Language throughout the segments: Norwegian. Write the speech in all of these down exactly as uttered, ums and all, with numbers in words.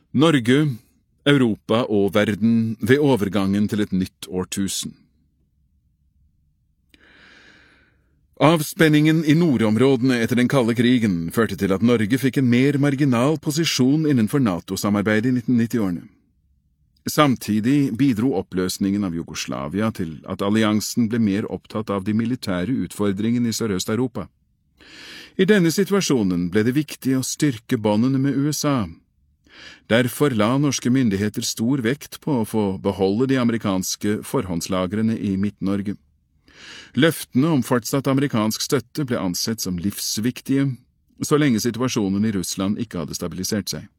Norge, Europa og verden ved overgangen til et nytt årtusen. Avspenningen i nordområdene etter den kalde krigen førte til at Norge fikk en mer marginal posisjon innenfor NATO-samarbeidet i nitten nitti-årene. Samtidig bidro oppløsningen av Jugoslavia til at alliansen ble mer opptatt av de militære utfordringene i Sørøst-Europa. I denne situasjonen ble det viktig å styrke båndene med U S A. Derfor la norske myndigheter stor vekt på å få beholde de amerikanske forhåndslagrene i Midt-Norge. Løftene om fortsatt amerikansk støtte ble ansett som livsviktige, så lenge situasjonen i Russland ikke hadde stabilisert seg.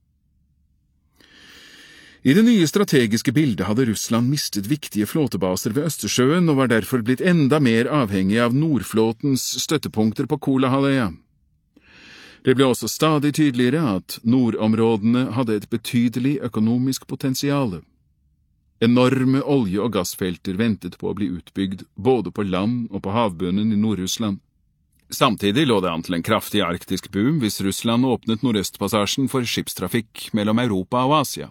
I det nye strategiske bildet hadde Russland mistet viktige flåtebaser ved Østersjøen og var derfor blitt enda mer avhengig av Nordflåtens støttepunkter på Kolahalvøya. Det ble også stadig tydeligere at nordområdene hadde et betydelig økonomisk potensial. Enorme olje- og gassfelter ventet på å bli utbygd både på land og på havbunnen i Nord-Russland. Samtidig lå det an til en kraftig arktisk boom hvis Russland åpnet Nordøstpassasjen for skipstrafikk mellom Europa og Asia.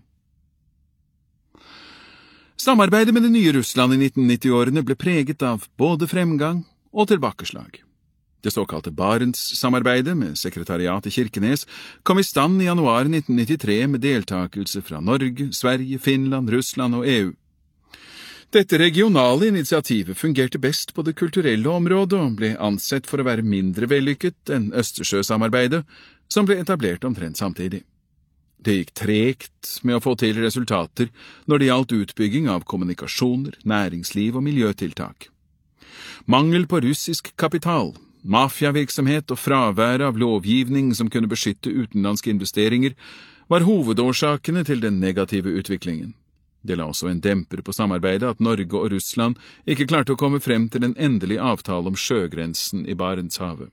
Samarbeidet med det nye Russland i nitten nitti-årene ble preget av både fremgang og tilbakeslag. Det såkalte Barents-samarbeidet med sekretariat i Kirkenes kom i stand i januar nitten nittitre med deltakelse fra Norge, Sverige, Finland, Russland og E U. Dette regionale initiativet fungerte best på det kulturelle området og ble ansett for å være mindre vellykket enn Østersjøsamarbeidet, som ble etablert omtrent samtidig. Det gikk tregt med å få til resultater når det gjaldt utbygging av kommunikasjoner, næringsliv og miljøtiltak. Mangel på russisk kapital, mafiavirksomhet og fravær av lovgivning som kunne beskytte utenlandske investeringer var hovedårsakene til den negative utviklingen. Det la også en demper på samarbeidet at Norge og Russland ikke klarte å komme frem til en endelig avtale om sjøgrensen i Barentshavet.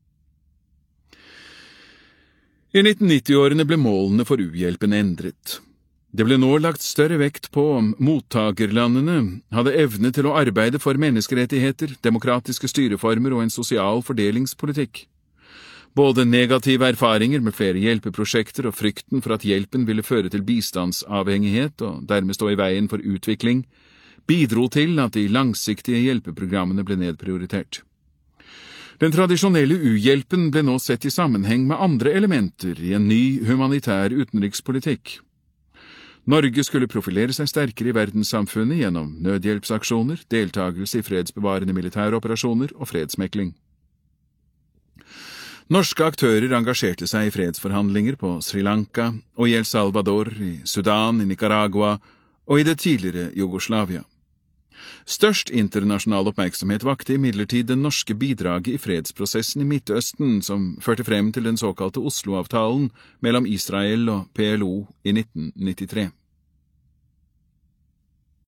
I nitten nitti-årene ble målene for u-hjelpen endret. Det ble nå lagt større vekt på om mottakerlandene hadde evne til å arbeide for menneskerettigheter, demokratiske styreformer og en sosial fordelingspolitikk. Både negative erfaringer med flere hjelpeprosjekter og frykten for at hjelpen ville føre til bistandsavhengighet og dermed stå i veien for utvikling, bidro til at de langsiktige hjelpeprogrammene ble nedprioritert. Den tradisjonelle u-hjelpen ble nå sett i sammenheng med andre elementer i en ny humanitær utenrikspolitikk. Norge skulle profilere seg sterkere i verdenssamfunnet gjennom nødhjelpsaksjoner, deltagelse i fredsbevarende militæroperasjoner og fredsmekling. Norske aktører engasjerte seg i fredsforhandlinger på Sri Lanka og i El Salvador, i Sudan, i Nicaragua og i det tidligere Jugoslavia. Størst internasjonal oppmerksomhet vakte imidlertid det norske bidraget i fredsprosessen i Midtøsten som førte frem til den såkalte Oslo-avtalen mellom Israel og P L O i nitten nittitre.